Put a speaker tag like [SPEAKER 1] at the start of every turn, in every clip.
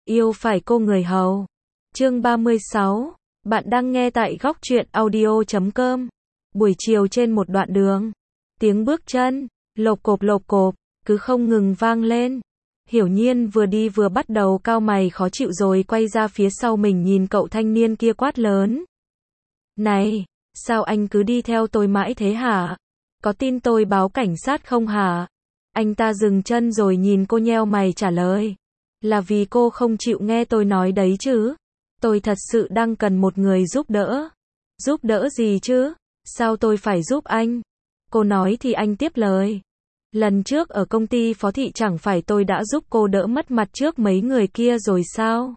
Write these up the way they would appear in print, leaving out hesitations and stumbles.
[SPEAKER 1] Yêu phải cô người hầu. Chương 36. Bạn đang nghe tại góc truyện audio.com. Buổi chiều trên một đoạn đường, tiếng bước chân lộp cộp cứ không ngừng vang lên. Hiểu Nhiên vừa đi vừa bắt đầu cau mày khó chịu rồi quay ra phía sau mình nhìn cậu thanh niên kia quát lớn. Này, sao anh cứ đi theo tôi mãi thế hả? Có tin tôi báo cảnh sát không hả? Anh ta dừng chân rồi nhìn cô nheo mày trả lời. Là vì cô không chịu nghe tôi nói đấy chứ. Tôi thật sự đang cần một người giúp đỡ. Giúp đỡ gì chứ? Sao tôi phải giúp anh? Cô nói thì anh tiếp lời. Lần trước ở công ty phó thị chẳng phải tôi đã giúp cô đỡ mất mặt trước mấy người kia rồi sao?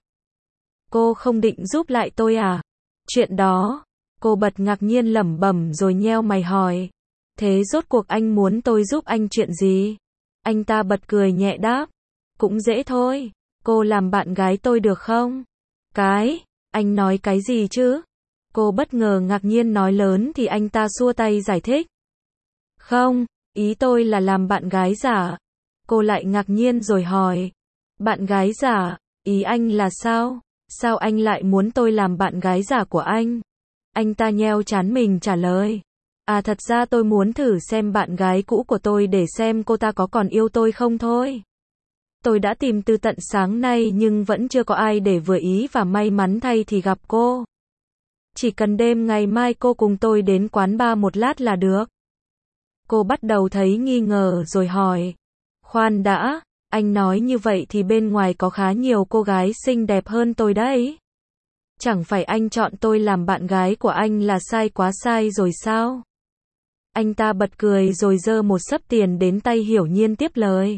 [SPEAKER 1] Cô không định giúp lại tôi à? Chuyện đó, cô bật ngạc nhiên lẩm bẩm rồi nheo mày hỏi. Thế rốt cuộc anh muốn tôi giúp anh chuyện gì? Anh ta bật cười nhẹ đáp. Cũng dễ thôi, cô làm bạn gái tôi được không? Cái, anh nói cái gì chứ? Cô bất ngờ ngạc nhiên nói lớn thì anh ta xua tay giải thích. Không, ý tôi là làm bạn gái giả. Cô lại ngạc nhiên rồi hỏi. Bạn gái giả, ý anh là sao? Sao anh lại muốn tôi làm bạn gái giả của anh? Anh ta nheo trán mình trả lời. À thật ra tôi muốn thử xem bạn gái cũ của tôi để xem cô ta có còn yêu tôi không thôi. Tôi đã tìm từ tận sáng nay nhưng vẫn chưa có ai để vừa ý và may mắn thay thì gặp cô. Chỉ cần đêm ngày mai cô cùng tôi đến quán bar một lát là được. Cô bắt đầu thấy nghi ngờ rồi hỏi. Khoan đã, anh nói như vậy thì bên ngoài có khá nhiều cô gái xinh đẹp hơn tôi đấy. Chẳng phải anh chọn tôi làm bạn gái của anh là sai quá sai rồi sao? Anh ta bật cười rồi giơ một xấp tiền đến tay Hiểu Nhiên tiếp lời.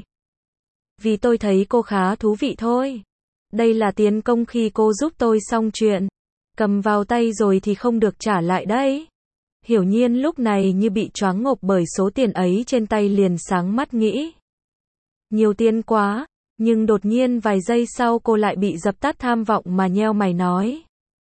[SPEAKER 1] Vì tôi thấy cô khá thú vị thôi. Đây là tiền công khi cô giúp tôi xong chuyện. Cầm vào tay rồi thì không được trả lại đấy. Hiểu Nhiên lúc này như bị choáng ngộp bởi số tiền ấy trên tay liền sáng mắt nghĩ. Nhiều tiền quá, nhưng đột nhiên vài giây sau cô lại bị dập tắt tham vọng mà nheo mày nói.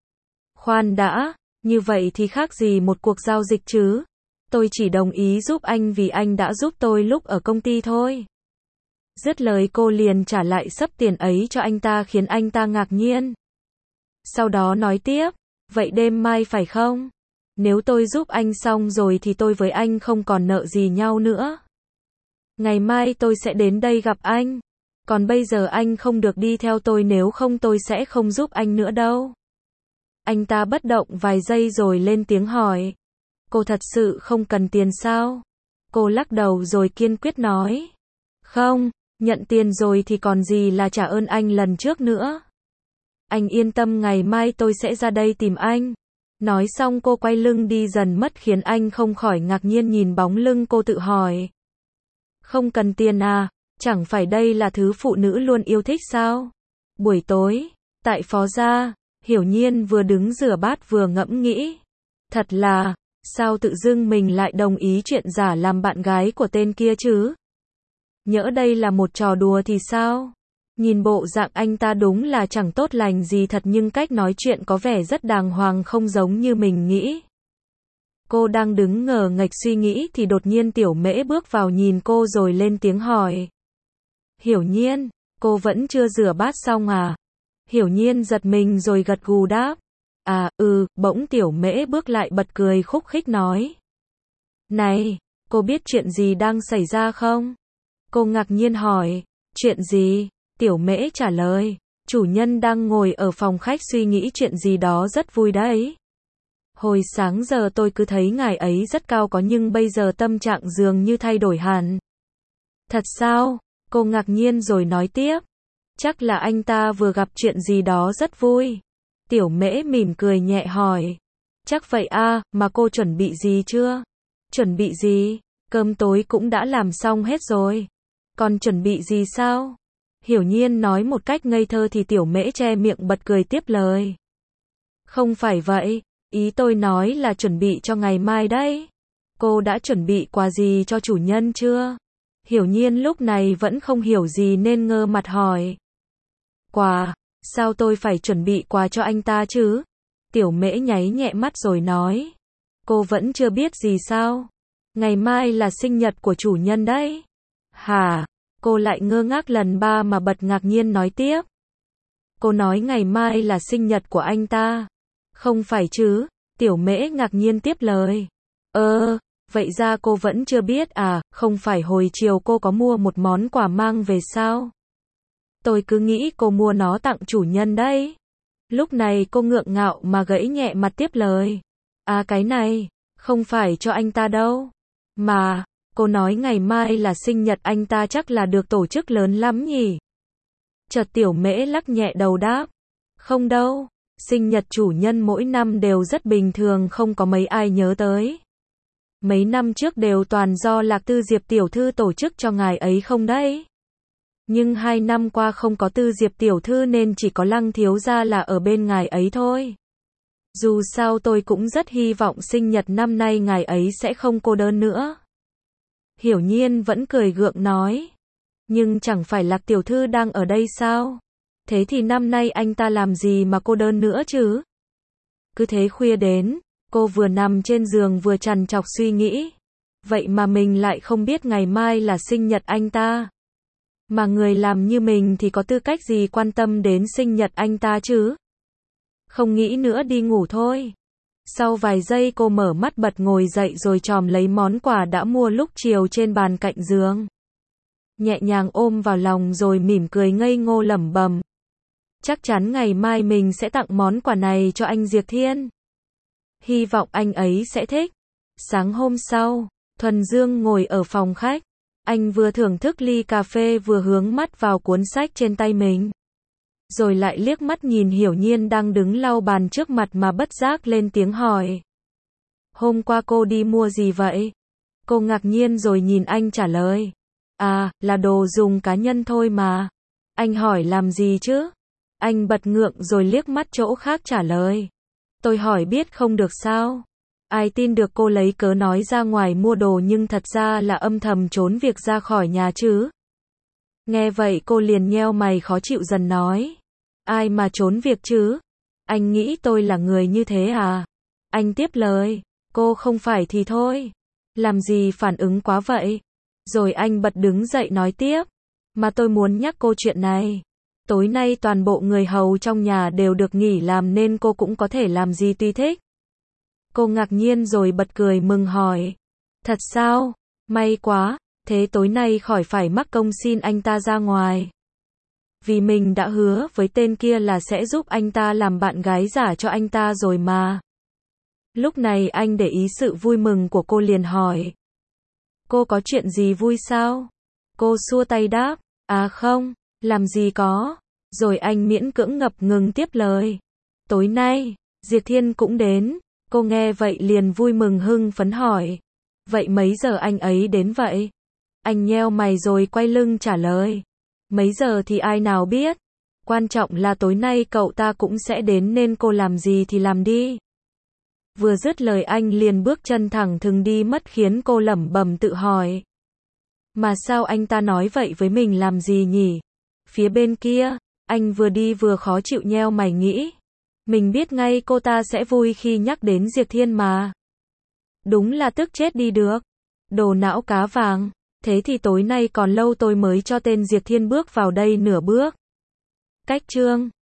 [SPEAKER 1] Khoan đã, như vậy thì khác gì một cuộc giao dịch chứ? Tôi chỉ đồng ý giúp anh vì anh đã giúp tôi lúc ở công ty thôi. Dứt lời cô liền trả lại xấp tiền ấy cho anh ta khiến anh ta ngạc nhiên. Sau đó nói tiếp, vậy đêm mai phải không? Nếu tôi giúp anh xong rồi thì tôi với anh không còn nợ gì nhau nữa. Ngày mai tôi sẽ đến đây gặp anh. Còn bây giờ anh không được đi theo tôi nếu không tôi sẽ không giúp anh nữa đâu. Anh ta bất động vài giây rồi lên tiếng hỏi. Cô thật sự không cần tiền sao? Cô lắc đầu rồi kiên quyết nói. Không, nhận tiền rồi thì còn gì là trả ơn anh lần trước nữa. Anh yên tâm ngày mai tôi sẽ ra đây tìm anh. Nói xong cô quay lưng đi dần mất khiến anh không khỏi ngạc nhiên nhìn bóng lưng cô tự hỏi. Không cần tiền à, chẳng phải đây là thứ phụ nữ luôn yêu thích sao? Buổi tối, tại phó gia, Hiểu Nhiên vừa đứng rửa bát vừa ngẫm nghĩ. Thật là, sao tự dưng mình lại đồng ý chuyện giả làm bạn gái của tên kia chứ? Nhỡ đây là một trò đùa thì sao? Nhìn bộ dạng anh ta đúng là chẳng tốt lành gì thật nhưng cách nói chuyện có vẻ rất đàng hoàng không giống như mình nghĩ. Cô đang đứng ngờ nghệch suy nghĩ thì đột nhiên Tiểu Mễ bước vào nhìn cô rồi lên tiếng hỏi. Hiểu Nhiên, cô vẫn chưa rửa bát xong à? Hiểu Nhiên giật mình rồi gật gù đáp. À, bỗng Tiểu Mễ bước lại bật cười khúc khích nói. Này, cô biết chuyện gì đang xảy ra không? Cô ngạc nhiên hỏi. Chuyện gì? Tiểu Mễ trả lời. Chủ nhân đang ngồi ở phòng khách suy nghĩ chuyện gì đó rất vui đấy. Hồi sáng giờ tôi cứ thấy ngài ấy rất cao có nhưng bây giờ tâm trạng dường như thay đổi hẳn. Thật sao? Cô ngạc nhiên rồi nói tiếp. Chắc là anh ta vừa gặp chuyện gì đó rất vui. Tiểu Mễ mỉm cười nhẹ hỏi. Chắc vậy à, mà cô chuẩn bị gì chưa? Chuẩn bị gì? Cơm tối cũng đã làm xong hết rồi. Còn chuẩn bị gì sao? Hiểu Nhiên nói một cách ngây thơ thì Tiểu Mễ che miệng bật cười tiếp lời. Không phải vậy, ý tôi nói là chuẩn bị cho ngày mai đấy. Cô đã chuẩn bị quà gì cho chủ nhân chưa? Hiểu Nhiên lúc này vẫn không hiểu gì nên ngơ mặt hỏi. Quà, sao tôi phải chuẩn bị quà cho anh ta chứ? Tiểu Mễ nháy nhẹ mắt rồi nói. Cô vẫn chưa biết gì sao? Ngày mai là sinh nhật của chủ nhân đấy. Hả? Cô lại ngơ ngác lần ba mà bật ngạc nhiên nói tiếp. Cô nói ngày mai là sinh nhật của anh ta. Không phải chứ? Tiểu Mễ ngạc nhiên tiếp lời. Vậy ra cô vẫn chưa biết à, không phải hồi chiều cô có mua một món quà mang về sao? Tôi cứ nghĩ cô mua nó tặng chủ nhân đấy. Lúc này cô ngượng ngạo mà gãy nhẹ mặt tiếp lời. À cái này, không phải cho anh ta đâu. Mà, cô nói ngày mai là sinh nhật anh ta chắc là được tổ chức lớn lắm nhỉ? Chợt Tiểu Mễ lắc nhẹ đầu đáp. Không đâu, sinh nhật chủ nhân mỗi năm đều rất bình thường, không có mấy ai nhớ tới. Mấy năm trước đều toàn do Lạc Tư Diệp tiểu thư tổ chức cho ngài ấy không đấy. Nhưng 2 năm qua không có Tư Diệp tiểu thư nên chỉ có Lăng thiếu gia là ở bên ngài ấy thôi. Dù sao tôi cũng rất hy vọng sinh nhật năm nay ngài ấy sẽ không cô đơn nữa. Hiểu Nhiên vẫn cười gượng nói. Nhưng chẳng phải Lạc tiểu thư đang ở đây sao? Thế thì năm nay anh ta làm gì mà cô đơn nữa chứ? Cứ thế khuya đến, cô vừa nằm trên giường vừa trằn trọc suy nghĩ. Vậy mà mình lại không biết ngày mai là sinh nhật anh ta. Mà người làm như mình thì có tư cách gì quan tâm đến sinh nhật anh ta chứ? Không nghĩ nữa đi ngủ thôi. Sau vài giây cô mở mắt bật ngồi dậy rồi chòm lấy món quà đã mua lúc chiều trên bàn cạnh giường. Nhẹ nhàng ôm vào lòng rồi mỉm cười ngây ngô lẩm bẩm. Chắc chắn ngày mai mình sẽ tặng món quà này cho anh Diệp Thiên. Hy vọng anh ấy sẽ thích. Sáng hôm sau, Thuần Dương ngồi ở phòng khách. Anh vừa thưởng thức ly cà phê vừa hướng mắt vào cuốn sách trên tay mình. Rồi lại liếc mắt nhìn Hiểu Nhiên đang đứng lau bàn trước mặt mà bất giác lên tiếng hỏi. Hôm qua cô đi mua gì vậy? Cô ngạc nhiên rồi nhìn anh trả lời. À, là đồ dùng cá nhân thôi mà. Anh hỏi làm gì chứ? Anh bật ngượng rồi liếc mắt chỗ khác trả lời. Tôi hỏi biết không được sao? Ai tin được cô lấy cớ nói ra ngoài mua đồ nhưng thật ra là âm thầm trốn việc ra khỏi nhà chứ? Nghe vậy cô liền nheo mày khó chịu dần nói. Ai mà trốn việc chứ? Anh nghĩ tôi là người như thế à? Anh tiếp lời. Cô không phải thì thôi. Làm gì phản ứng quá vậy? Rồi anh bật đứng dậy nói tiếp. Mà tôi muốn nhắc cô chuyện này. Tối nay toàn bộ người hầu trong nhà đều được nghỉ làm nên cô cũng có thể làm gì tùy thích. Cô ngạc nhiên rồi bật cười mừng hỏi. Thật sao? May quá, thế tối nay khỏi phải mắc công xin anh ta ra ngoài. Vì mình đã hứa với tên kia là sẽ giúp anh ta làm bạn gái giả cho anh ta rồi mà. Lúc này anh để ý sự vui mừng của cô liền hỏi. Cô có chuyện gì vui sao? Cô xua tay đáp. À không, làm gì có. Rồi anh miễn cưỡng ngập ngừng tiếp lời. Tối nay, Diệp Thiên cũng đến. Cô nghe vậy liền vui mừng hưng phấn hỏi. Vậy mấy giờ anh ấy đến vậy? Anh nheo mày rồi quay lưng trả lời. Mấy giờ thì ai nào biết. Quan trọng là tối nay cậu ta cũng sẽ đến nên cô làm gì thì làm đi. Vừa dứt lời anh liền bước chân thẳng thừng đi mất khiến cô lẩm bẩm tự hỏi. Mà sao anh ta nói vậy với mình làm gì nhỉ? Phía bên kia, anh vừa đi vừa khó chịu nheo mày nghĩ. Mình biết ngay cô ta sẽ vui khi nhắc đến Diệp Thiên mà. Đúng là tức chết đi được. Đồ não cá vàng. Thế thì tối nay còn lâu tôi mới cho tên Diệp Thiên bước vào đây nửa bước. Cách chương